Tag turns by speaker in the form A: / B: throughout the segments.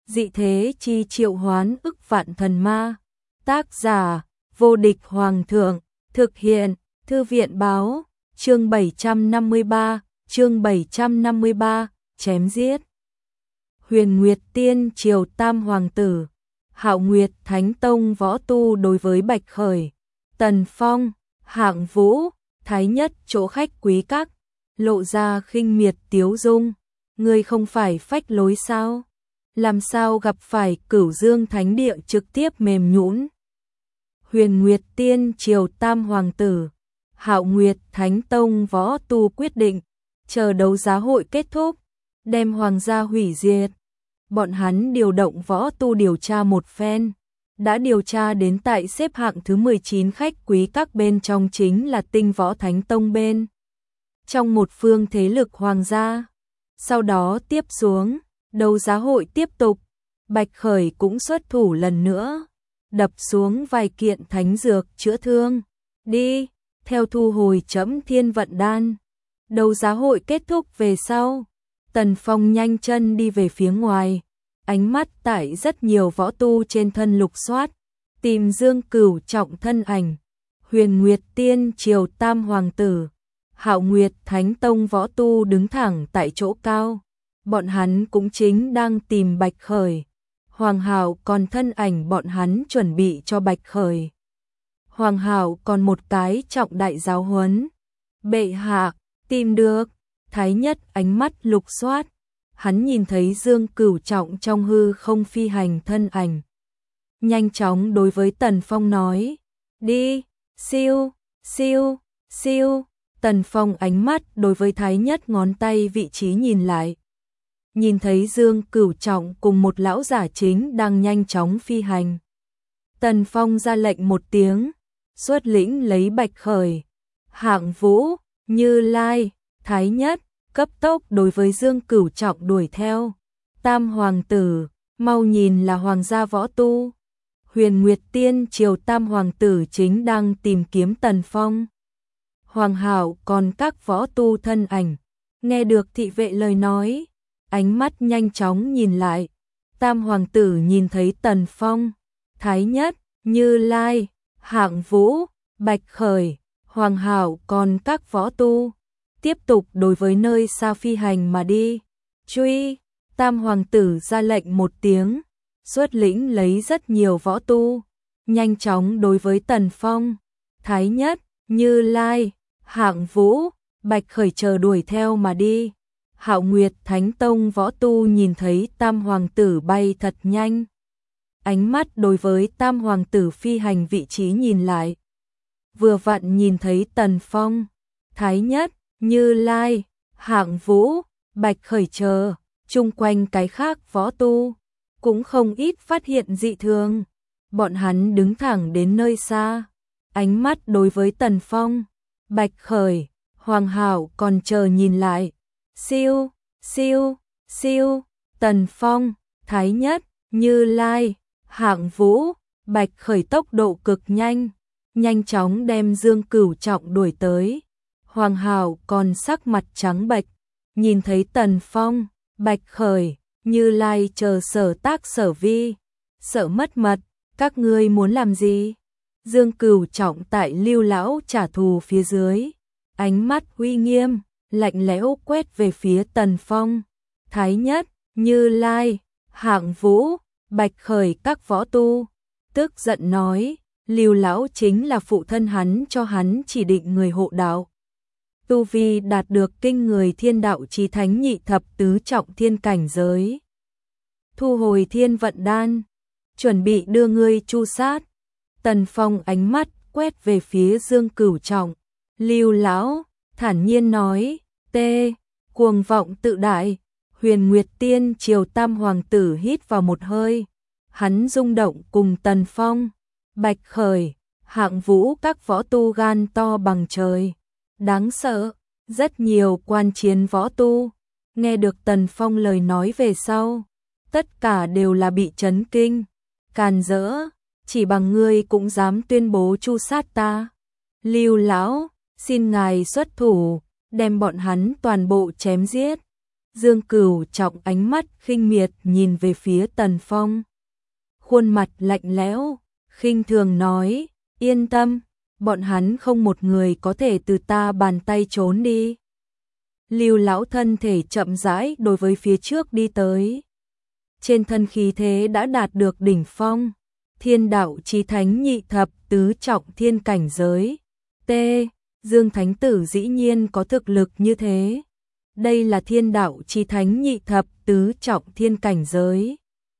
A: dị thế chi triệu hoán ức vạn thần ma. Tác giả, vô địch hoàng thượng, thực hiện, thư viện báo, chương 753, chém giết. Huyền Nguyệt Tiên triều tam hoàng tử, Hạo Nguyệt Thánh Tông võ tu đối với Bạch Khởi, Tần Phong, Hạng Vũ, Thái Nhất chỗ khách quý các, lộ ra khinh miệt tiếu dung. Ngươi không phải phách lối sao? Làm sao gặp phải Cửu Dương Thánh Địa trực tiếp mềm nhũn? Huyền Nguyệt Tiên triều tam hoàng tử, Hạo Nguyệt Thánh Tông võ tu quyết định, chờ đấu giá hội kết thúc, đem hoàng gia hủy diệt. Bọn hắn điều động võ tu điều tra một phen, đã điều tra đến tại xếp hạng thứ 19 khách quý các bên trong chính là Tinh Võ Thánh Tông bên trong một phương thế lực hoàng gia. Sau đó tiếp xuống, đấu giá hội tiếp tục, Bạch Khởi cũng xuất thủ lần nữa, đập xuống vài kiện thánh dược chữa thương. Đi, theo thu hồi Chấm Thiên Vận Đan. Đấu giá hội kết thúc về sau, Tần Phong nhanh chân đi về phía ngoài, ánh mắt tại rất nhiều võ tu trên thân lục soát, tìm Dương Cửu Trọng thân ảnh. Huyền Nguyệt Tiên triều tam hoàng tử, Hạo Nguyệt Thánh Tông võ tu đứng thẳng tại chỗ cao, bọn hắn cũng chính đang tìm Bạch Khởi. Hoàng Hạo còn thân ảnh bọn hắn chuẩn bị cho Bạch Khởi. Hoàng Hạo còn một cái trọng đại giáo huấn. Bệ hạ, tìm được. Thái Nhất ánh mắt lục soát, hắn nhìn thấy Dương Cửu Trọng trong hư không phi hành thân ảnh. Nhanh chóng đối với Tần Phong nói, đi, siêu, siêu, siêu. Tần Phong ánh mắt đối với Thái Nhất ngón tay vị trí nhìn lại. Nhìn thấy Dương Cửu Trọng cùng một lão giả chính đang nhanh chóng phi hành. Tần Phong ra lệnh một tiếng, xuất lĩnh lấy Bạch Khởi, Hạng Vũ, Như Lai, Thái Nhất, cấp tốc đối với Dương Cửu Trọng đuổi theo. Tam hoàng tử, mau nhìn là hoàng gia võ tu. Huyền Nguyệt Tiên triều tam hoàng tử chính đang tìm kiếm Tần Phong. Hoàng Hạo còn các võ tu thân ảnh, nghe được thị vệ lời nói, ánh mắt nhanh chóng nhìn lại. Tam hoàng tử nhìn thấy Tần Phong, Thái Nhất, Như Lai, Hạng Vũ, Bạch Khởi, Hoàng Hạo còn các võ tu, tiếp tục đối với nơi xa phi hành mà đi. Truy, tam hoàng tử ra lệnh một tiếng, xuất lĩnh lấy rất nhiều võ tu, nhanh chóng đối với Tần Phong, Thái Nhất, Như Lai, Hạng Vũ, Bạch Khởi chờ đuổi theo mà đi. Hạo Nguyệt Thánh Tông võ tu nhìn thấy tam hoàng tử bay thật nhanh, ánh mắt đối với tam hoàng tử phi hành vị trí nhìn lại. Vừa vặn nhìn thấy Tần Phong, Thái Nhất, Như Lai, Hạng Vũ, Bạch Khởi chờ, chung quanh cái khác võ tu, cũng không ít phát hiện dị thường. Bọn hắn đứng thẳng đến nơi xa, ánh mắt đối với Tần Phong, Bạch Khởi, Hoàng Hạo còn chờ nhìn lại. Siêu, siêu, siêu, Tần Phong, Thái Nhất, Như Lai, Hạng Vũ, Bạch Khởi tốc độ cực nhanh, nhanh chóng đem Dương Cửu Trọng đuổi tới. Hoàng Hạo còn sắc mặt trắng bệch, nhìn thấy Tần Phong, Bạch Khởi, Như Lai chờ sở tác sở vi, sợ mất mật. Các ngươi muốn làm gì? Dương Cửu Trọng tại Lưu lão trả thù phía dưới, ánh mắt uy nghiêm, lạnh lẽo quét về phía Tần Phong, Thái Nhất, Như Lai, Hạng Vũ, Bạch Khởi các võ tu, tức giận nói, Lưu lão chính là phụ thân hắn cho hắn chỉ định người hộ đạo. Tu vi đạt được kinh người thiên đạo chí thánh nhị thập tứ trọng thiên cảnh giới. Thu hồi Thiên Vận Đan, chuẩn bị đưa ngươi chu sát. Tần Phong ánh mắt quét về phía Dương Cửu Trọng, Lưu lão thản nhiên nói, tê, cuồng vọng tự đại. Huyền Nguyệt Tiên triều tam hoàng tử hít vào một hơi, hắn rung động cùng Tần Phong, Bạch Khởi, Hạng Vũ các võ tu gan to bằng trời, đáng sợ. Rất nhiều quan chiến võ tu, nghe được Tần Phong lời nói về sau, tất cả đều là bị chấn kinh, càn rỡ, chỉ bằng ngươi cũng dám tuyên bố chu sát ta. Lưu lão, xin ngài xuất thủ, đem bọn hắn toàn bộ chém giết. Dương Cửu Trọng ánh mắt khinh miệt nhìn về phía Tần Phong. Khuôn mặt lạnh lẽo, khinh thường nói, yên tâm, bọn hắn không một người có thể từ ta bàn tay trốn đi. Lưu lão thân thể chậm rãi đối với phía trước đi tới. Trên thân khí thế đã đạt được đỉnh phong, Thiên đạo chí thánh nhị thập tứ trọng thiên cảnh giới. T. Dương Thánh Tử dĩ nhiên có thực lực như thế. Đây là thiên đạo chí thánh nhị thập tứ trọng thiên cảnh giới.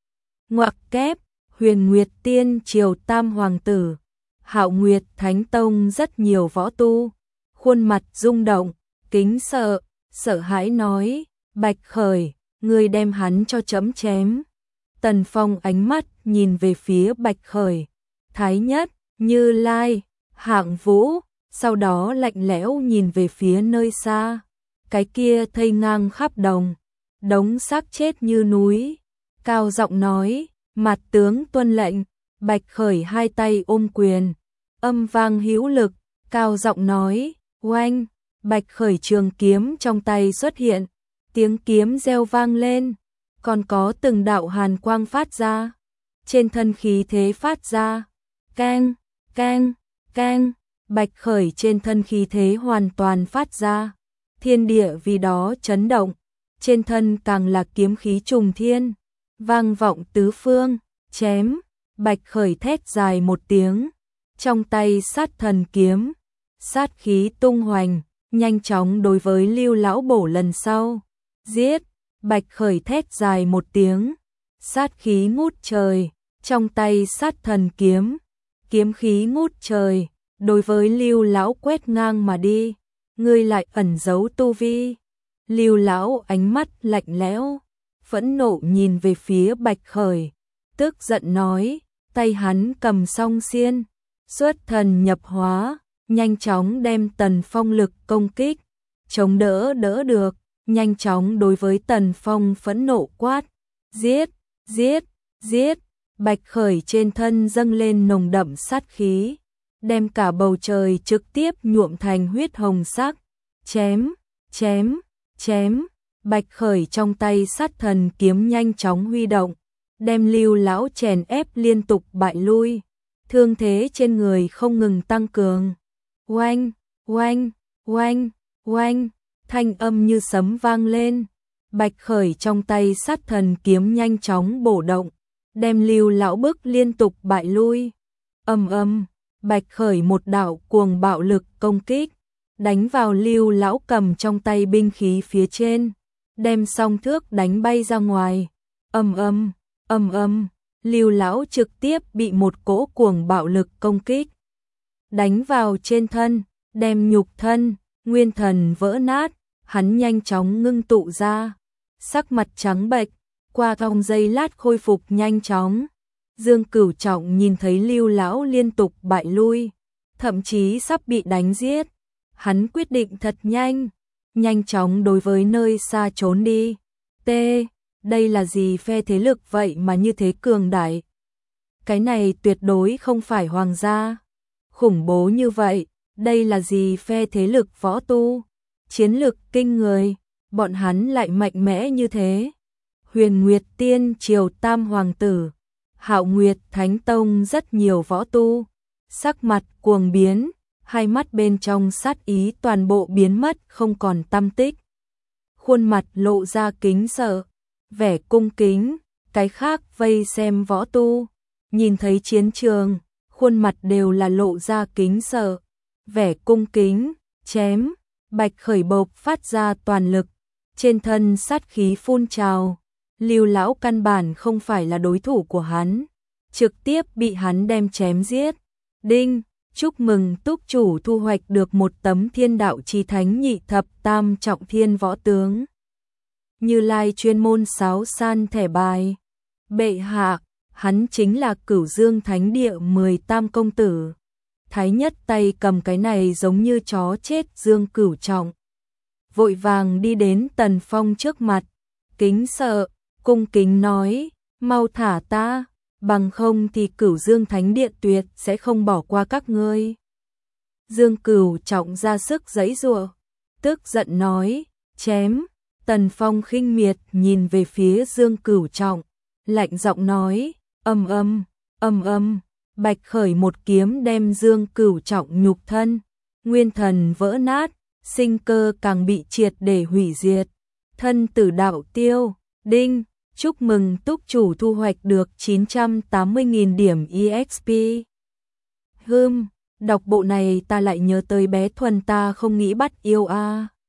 A: Ngoặc kép, Huyền Nguyệt Tiên Triều Tam Hoàng Tử, Hạo Nguyệt Thánh Tông rất nhiều võ tu, khuôn mặt rung động, kính sợ, sợ hãi nói, Bạch Khởi, ngươi đem hắn cho chấm chém. Tần Phong ánh mắt nhìn về phía Bạch Khởi, Thái Nhất, Như Lai, Hạng Vũ, sau đó lạnh lẽo nhìn về phía nơi xa. Cái kia thây ngang khắp đồng, đống xác chết như núi, cao giọng nói, mặt tướng tuân lệnh. Bạch Khởi hai tay ôm quyền, âm vang hữu lực, cao giọng nói, oanh. Bạch Khởi trường kiếm trong tay xuất hiện, tiếng kiếm reo vang lên, còn có từng đạo hàn quang phát ra, trên thân khí thế phát ra, keng, keng, keng. Bạch Khởi trên thân khí thế hoàn toàn phát ra, thiên địa vì đó chấn động, trên thân càng là kiếm khí trùng thiên, vang vọng tứ phương, chém. Bạch Khởi thét dài một tiếng, trong tay sát thần kiếm, sát khí tung hoành, nhanh chóng đối với Lưu lão bổ lần sau, giết. Bạch Khởi thét dài một tiếng, sát khí ngút trời, trong tay sát thần kiếm, kiếm khí ngút trời, đối với Lưu lão quét ngang mà đi. Ngươi lại ẩn giấu tu vi. Lưu lão ánh mắt lạnh lẽo, phẫn nộ nhìn về phía Bạch Khởi, tức giận nói, tay hắn cầm song xiên, xuất thần nhập hóa, nhanh chóng đem Tần Phong lực công kích, chống đỡ được, nhanh chóng đối với Tần Phong phẫn nộ quát, giết, giết, giết. Bạch Khởi trên thân dâng lên nồng đậm sát khí, đem cả bầu trời trực tiếp nhuộm thành huyết hồng sắc, chém, chém, chém. Bạch Khởi trong tay sát thần kiếm nhanh chóng huy động, đem Lưu lão chèn ép liên tục bại lui, thương thế trên người không ngừng tăng cường. Oanh, oanh, oanh, oanh, thanh âm như sấm vang lên. Bạch Khởi trong tay sát thần kiếm nhanh chóng bổ động, đem Lưu lão bức liên tục bại lui. Ầm ầm, Bạch Khởi một đạo cuồng bạo lực công kích, đánh vào Lưu lão cầm trong tay binh khí phía trên, đem song thước đánh bay ra ngoài. Ầm ầm, ầm ầm, Lưu lão trực tiếp bị một cỗ cuồng bạo lực công kích đánh vào trên thân, đem nhục thân, nguyên thần vỡ nát, hắn nhanh chóng ngưng tụ ra, sắc mặt trắng bệch, qua vòng giây lát khôi phục nhanh chóng. Dương Cửu Trọng nhìn thấy Lưu lão liên tục bại lui, thậm chí sắp bị đánh giết, hắn quyết định thật nhanh, nhanh chóng đối với nơi xa trốn đi. T. Đây là gì phe thế lực vậy mà như thế cường đại? Cái này tuyệt đối không phải hoàng gia. Khủng bố như vậy, đây là gì phe thế lực võ tu? Chiến lực kinh người, bọn hắn lại mạnh mẽ như thế. Huyền Nguyệt Tiên Triều Tam Hoàng Tử, Hạo Nguyệt Thánh Tông rất nhiều võ tu, sắc mặt cuồng biến, hai mắt bên trong sát ý toàn bộ biến mất không còn tăm tích. Khuôn mặt lộ ra kính sợ, vẻ cung kính, cái khác vây xem võ tu, nhìn thấy chiến trường, khuôn mặt đều là lộ ra kính sợ, vẻ cung kính, chém. Bạch Khởi bộc phát ra toàn lực, trên thân sát khí phun trào, Lưu lão căn bản không phải là đối thủ của hắn, trực tiếp bị hắn đem chém giết. Đinh, chúc mừng túc chủ thu hoạch được một tấm thiên đạo chí thánh nhị thập tam trọng thiên võ tướng. Như Lai chuyên môn sáo san thẻ bài. Bệ hạ, hắn chính là Cửu Dương Thánh Địa 18 công tử. Thái Nhất tay cầm cái này giống như chó chết. Dương Cửu Trọng vội vàng đi đến Tần Phong trước mặt, kính sợ, cung kính nói, mau thả ta, bằng không thì Cửu Dương Thánh Địa tuyệt sẽ không bỏ qua các ngươi. Dương Cửu Trọng ra sức giãy giụa, tức giận nói, chém. Tần Phong khinh miệt nhìn về phía Dương Cửu Trọng, lạnh giọng nói, âm âm, Bạch Khởi một kiếm đem Dương Cửu Trọng nhục thân, nguyên thần vỡ nát, sinh cơ càng bị triệt để hủy diệt, thân tử đạo tiêu, đinh, chúc mừng túc chủ thu hoạch được 980.000 điểm EXP. Đọc bộ này ta lại nhớ tới bé Thuần ta không nghĩ bắt yêu a.